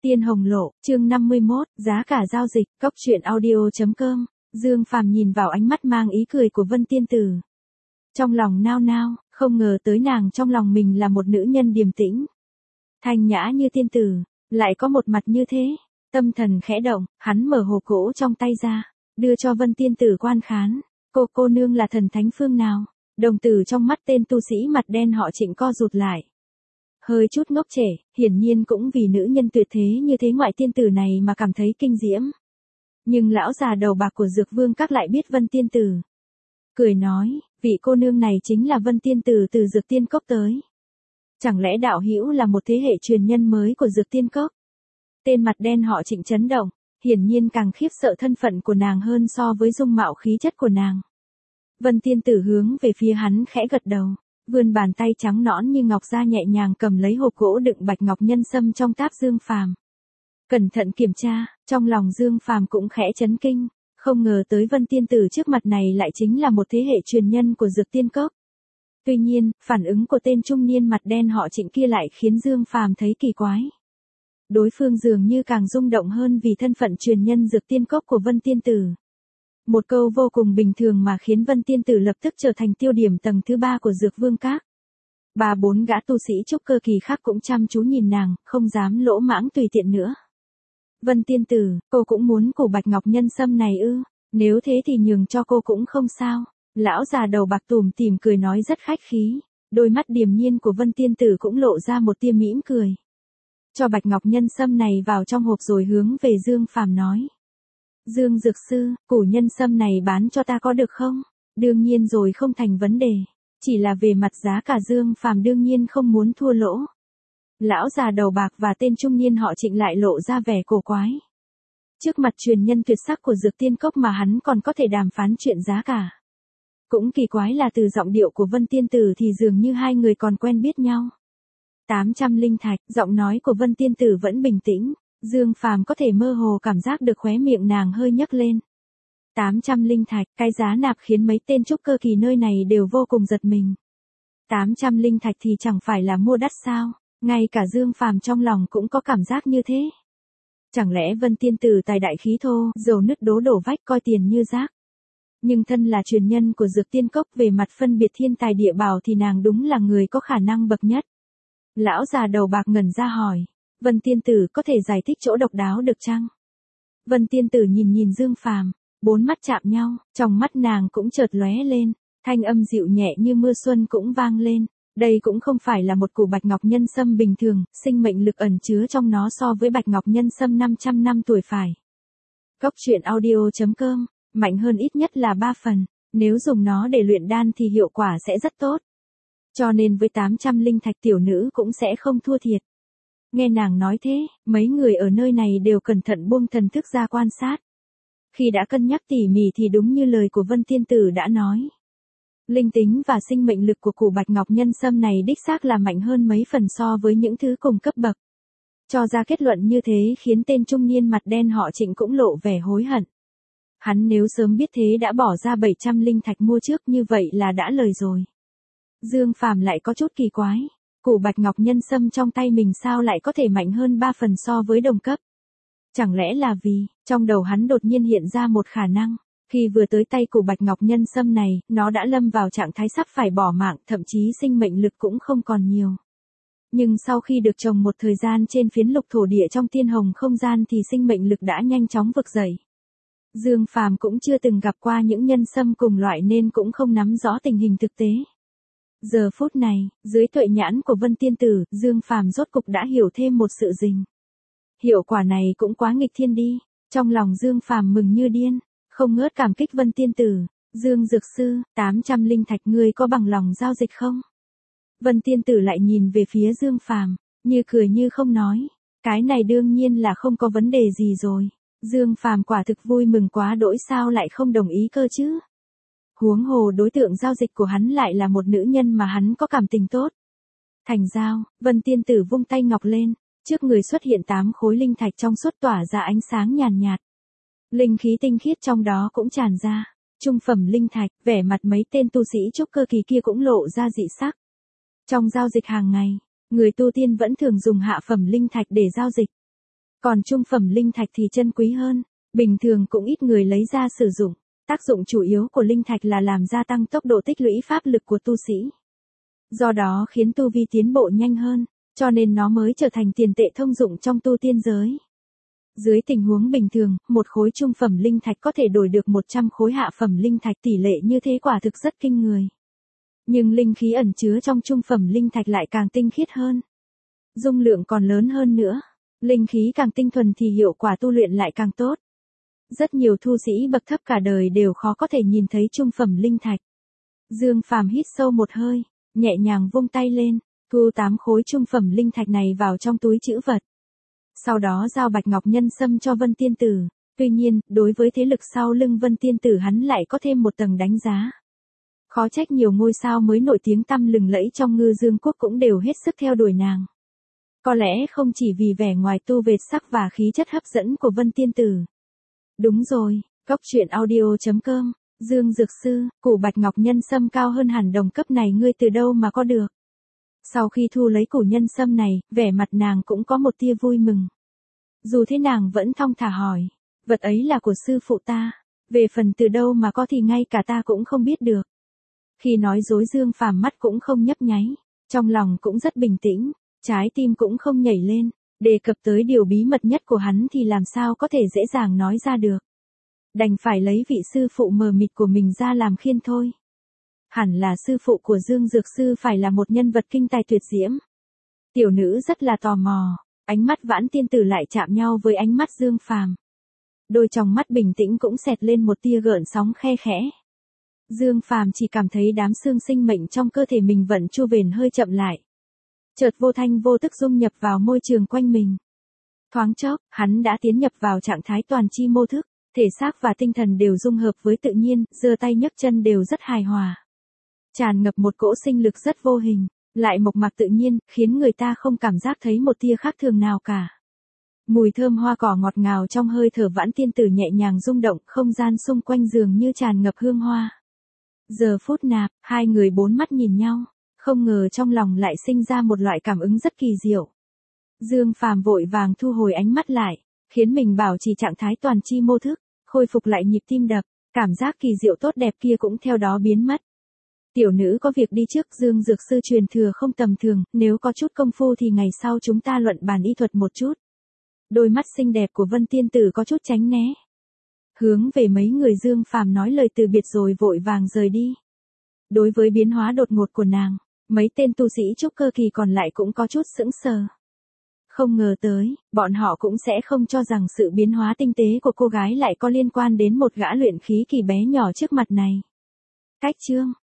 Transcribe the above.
Tiên Hồng Lộ, chương 51, giá cả giao dịch, cóc truyện audio.com. Dương Phàm nhìn vào ánh mắt mang ý cười của Vân Tiên Tử. Trong lòng nao nao, không ngờ tới nàng trong lòng mình là một nữ nhân điềm tĩnh. Thanh nhã như tiên tử, lại có một mặt như thế. Tâm thần khẽ động, hắn mở hộp gỗ trong tay ra, đưa cho Vân Tiên Tử quan khán. Cô nương là thần thánh phương nào? Đồng tử trong mắt tên tu sĩ mặt đen họ Trịnh co rụt lại. Hơi chút ngốc trẻ, hiển nhiên cũng vì nữ nhân tuyệt thế như thế ngoại tiên tử này mà cảm thấy kinh diễm. Nhưng lão già đầu bạc của Dược Vương các lại biết Vân Tiên Tử. Cười nói, vị cô nương này chính là Vân Tiên Tử từ Dược Tiên Cốc tới. Chẳng lẽ đạo hữu là một thế hệ truyền nhân mới của Dược Tiên Cốc? Tên mặt đen họ Trịnh chấn động, hiển nhiên càng khiếp sợ thân phận của nàng hơn so với dung mạo khí chất của nàng. Vân Tiên Tử hướng về phía hắn khẽ gật đầu, vươn bàn tay trắng nõn như ngọc ra nhẹ nhàng cầm lấy hộp gỗ đựng bạch ngọc nhân sâm trong táp Dương Phàm. Cẩn thận kiểm tra, trong lòng Dương Phàm cũng khẽ chấn kinh, không ngờ tới Vân Tiên Tử trước mặt này lại chính là một thế hệ truyền nhân của Dược Tiên Cốc. Tuy nhiên, phản ứng của tên trung niên mặt đen họ Trịnh kia lại khiến Dương Phàm thấy kỳ quái. Đối phương dường như càng rung động hơn vì thân phận truyền nhân Dược Tiên Cốc của Vân Tiên Tử. Một câu vô cùng bình thường mà khiến Vân Tiên Tử lập tức trở thành tiêu điểm tầng thứ 3 của Dược Vương Các. 3-4 gã tu sĩ trúc cơ kỳ khác cũng chăm chú nhìn nàng, không dám lỗ mãng tùy tiện nữa. Vân Tiên Tử, cô cũng muốn củ bạch ngọc nhân sâm này ư? Nếu thế thì nhường cho cô cũng không sao. Lão già đầu bạc tủm tỉm cười nói rất khách khí. Đôi mắt điềm nhiên của Vân Tiên Tử cũng lộ ra một tia mỉm cười. Cho bạch ngọc nhân sâm này vào trong hộp rồi hướng về Dương Phàm nói. Dương Dược Sư, củ nhân sâm này bán cho ta có được không? Đương nhiên rồi, không thành vấn đề. Chỉ là về mặt giá cả Dương Phàm đương nhiên không muốn thua lỗ. Lão già đầu bạc và tên trung niên họ Trịnh lại lộ ra vẻ cổ quái. Trước mặt truyền nhân tuyệt sắc của Dược Tiên Cốc mà hắn còn có thể đàm phán chuyện giá cả. Cũng kỳ quái là từ giọng điệu của Vân Tiên Tử thì dường như hai người còn quen biết nhau. 800 linh thạch, giọng nói của Vân Tiên Tử vẫn bình tĩnh. Dương Phàm có thể mơ hồ cảm giác được khóe miệng nàng hơi nhấc lên. 800 linh thạch, cái giá nạp khiến mấy tên trúc cơ kỳ nơi này đều vô cùng giật mình. 800 linh thạch thì chẳng phải là mua đắt sao? Ngay cả Dương Phàm trong lòng cũng có cảm giác như thế. Chẳng lẽ Vân Tiên Tử tài đại khí thô, dầu nứt đổ vách coi tiền như rác? Nhưng thân là truyền nhân của Dược Tiên Cốc về mặt phân biệt thiên tài địa bảo thì nàng đúng là người có khả năng bậc nhất. Lão già đầu bạc ngẩn ra hỏi. Vân Tiên Tử có thể giải thích chỗ độc đáo được chăng? Vân Tiên Tử nhìn Dương Phàm, bốn mắt chạm nhau, trong mắt nàng cũng chợt lóe lên, thanh âm dịu nhẹ như mưa xuân cũng vang lên. Đây cũng không phải là một củ bạch ngọc nhân sâm bình thường, sinh mệnh lực ẩn chứa trong nó so với bạch ngọc nhân sâm 500 năm tuổi phải. Cóc truyện audio.com, mạnh hơn ít nhất là 3 phần, nếu dùng nó để luyện đan thì hiệu quả sẽ rất tốt. Cho nên với 800 linh thạch tiểu nữ cũng sẽ không thua thiệt. Nghe nàng nói thế, mấy người ở nơi này đều cẩn thận buông thần thức ra quan sát. Khi đã cân nhắc tỉ mỉ thì đúng như lời của Vân Tiên Tử đã nói. Linh tính và sinh mệnh lực của củ bạch ngọc nhân sâm này đích xác là mạnh hơn mấy phần so với những thứ cùng cấp bậc. Cho ra kết luận như thế khiến tên trung niên mặt đen họ Trịnh cũng lộ vẻ hối hận. Hắn nếu sớm biết thế đã bỏ ra 700 linh thạch mua trước như vậy là đã lời rồi. Dương Phàm lại có chút kỳ quái. Củ bạch ngọc nhân sâm trong tay mình sao lại có thể mạnh hơn 3 phần so với đồng cấp? Chẳng lẽ là vì, trong đầu hắn đột nhiên hiện ra một khả năng, khi vừa tới tay củ bạch ngọc nhân sâm này, nó đã lâm vào trạng thái sắp phải bỏ mạng, thậm chí sinh mệnh lực cũng không còn nhiều. Nhưng sau khi được trồng một thời gian trên phiến lục thổ địa trong tiên hồng không gian thì sinh mệnh lực đã nhanh chóng vực dậy. Dương Phàm cũng chưa từng gặp qua những nhân sâm cùng loại nên cũng không nắm rõ tình hình thực tế. Giờ phút này, dưới tuệ nhãn của Vân Tiên Tử, Dương Phàm rốt cục đã hiểu thêm một sự tình. Hiệu quả này cũng quá nghịch thiên đi. Trong lòng Dương Phàm mừng như điên, không ngớt cảm kích Vân Tiên Tử. Dương Dược Sư, 800 linh thạch ngươi có bằng lòng giao dịch không? Vân Tiên Tử lại nhìn về phía Dương Phàm, như cười như không nói. Cái này đương nhiên là không có vấn đề gì rồi. Dương Phàm quả thực vui mừng quá đỗi, sao lại không đồng ý cơ chứ? Huống hồ đối tượng giao dịch của hắn lại là một nữ nhân mà hắn có cảm tình tốt. Thành giao, Vân Tiên Tử vung tay ngọc lên, trước người xuất hiện 8 khối linh thạch trong suốt tỏa ra ánh sáng nhàn nhạt. Linh khí tinh khiết trong đó cũng tràn ra. Trung phẩm linh thạch, vẻ mặt mấy tên tu sĩ trúc cơ kỳ kia cũng lộ ra dị sắc. Trong giao dịch hàng ngày, người tu tiên vẫn thường dùng hạ phẩm linh thạch để giao dịch. Còn trung phẩm linh thạch thì chân quý hơn, bình thường cũng ít người lấy ra sử dụng. Tác dụng chủ yếu của linh thạch là làm gia tăng tốc độ tích lũy pháp lực của tu sĩ. Do đó khiến tu vi tiến bộ nhanh hơn, cho nên nó mới trở thành tiền tệ thông dụng trong tu tiên giới. Dưới tình huống bình thường, một khối trung phẩm linh thạch có thể đổi được 100 khối hạ phẩm linh thạch, tỷ lệ như thế quả thực rất kinh người. Nhưng linh khí ẩn chứa trong trung phẩm linh thạch lại càng tinh khiết hơn. Dung lượng còn lớn hơn nữa. Linh khí càng tinh thuần thì hiệu quả tu luyện lại càng tốt. Rất nhiều tu sĩ bậc thấp cả đời đều khó có thể nhìn thấy trung phẩm linh thạch. Dương Phàm hít sâu một hơi, nhẹ nhàng vung tay lên, thu 8 khối trung phẩm linh thạch này vào trong túi trữ vật. Sau đó giao bạch ngọc nhân sâm cho Vân Tiên Tử. Tuy nhiên, đối với thế lực sau lưng Vân Tiên Tử hắn lại có thêm một tầng đánh giá. Khó trách nhiều ngôi sao mới nổi tiếng tăm lừng lẫy trong Ngư Dương Quốc cũng đều hết sức theo đuổi nàng. Có lẽ không chỉ vì vẻ ngoài tu vệt sắc và khí chất hấp dẫn của Vân Tiên Tử. Đúng rồi, Cốc Truyện Audio.com, Dương Dược Sư, củ bạch ngọc nhân sâm cao hơn hẳn đồng cấp này ngươi từ đâu mà có được. Sau khi thu lấy củ nhân sâm này, vẻ mặt nàng cũng có một tia vui mừng. Dù thế nàng vẫn thong thả hỏi, vật ấy là của sư phụ ta, về phần từ đâu mà có thì ngay cả ta cũng không biết được. Khi nói dối Dương Phàm mắt cũng không nhấp nháy, trong lòng cũng rất bình tĩnh, trái tim cũng không nhảy lên, đề cập tới điều bí mật nhất của hắn thì làm sao có thể dễ dàng nói ra được. Đành phải lấy vị sư phụ mờ mịt của mình ra làm khiên thôi. Hẳn là sư phụ của Dương Dược Sư phải là một nhân vật kinh tài tuyệt diễm. Tiểu nữ rất là tò mò, ánh mắt Vãn Tiên Tử lại chạm nhau với ánh mắt Dương Phàm. Đôi tròng mắt bình tĩnh cũng xẹt lên một tia gợn sóng khe khẽ. Dương Phàm chỉ cảm thấy đám xương sinh mệnh trong cơ thể mình vận chu vền hơi chậm lại. Chợt vô thanh vô tức dung nhập vào môi trường quanh mình. Thoáng chốc, hắn đã tiến nhập vào trạng thái toàn chi mô thức, thể xác và tinh thần đều dung hợp với tự nhiên, giơ tay nhấc chân đều rất hài hòa. Tràn ngập một cỗ sinh lực rất vô hình, lại mộc mạc tự nhiên, khiến người ta không cảm giác thấy một tia khác thường nào cả. Mùi thơm hoa cỏ ngọt ngào trong hơi thở Vãn Tiên Tử nhẹ nhàng rung động, không gian xung quanh dường như tràn ngập hương hoa. Giờ phút nạp, hai người bốn mắt nhìn nhau, không ngờ trong lòng lại sinh ra một loại cảm ứng rất kỳ diệu. Dương Phàm vội vàng thu hồi ánh mắt lại, khiến mình bảo trì trạng thái toàn chi mô thức, khôi phục lại nhịp tim đập, cảm giác kỳ diệu tốt đẹp kia cũng theo đó biến mất. Tiểu nữ có việc đi trước, Dương Dược Sư truyền thừa không tầm thường, nếu có chút công phu thì ngày sau chúng ta luận bàn y thuật một chút. Đôi mắt xinh đẹp của Vân Tiên Tử có chút tránh né. Hướng về mấy người Dương Phàm nói lời từ biệt rồi vội vàng rời đi. Đối với biến hóa đột ngột của nàng, mấy tên tu sĩ trúc cơ kỳ còn lại cũng có chút sững sờ. Không ngờ tới, bọn họ cũng sẽ không cho rằng sự biến hóa tinh tế của cô gái lại có liên quan đến một gã luyện khí kỳ bé nhỏ trước mặt này. Cách chương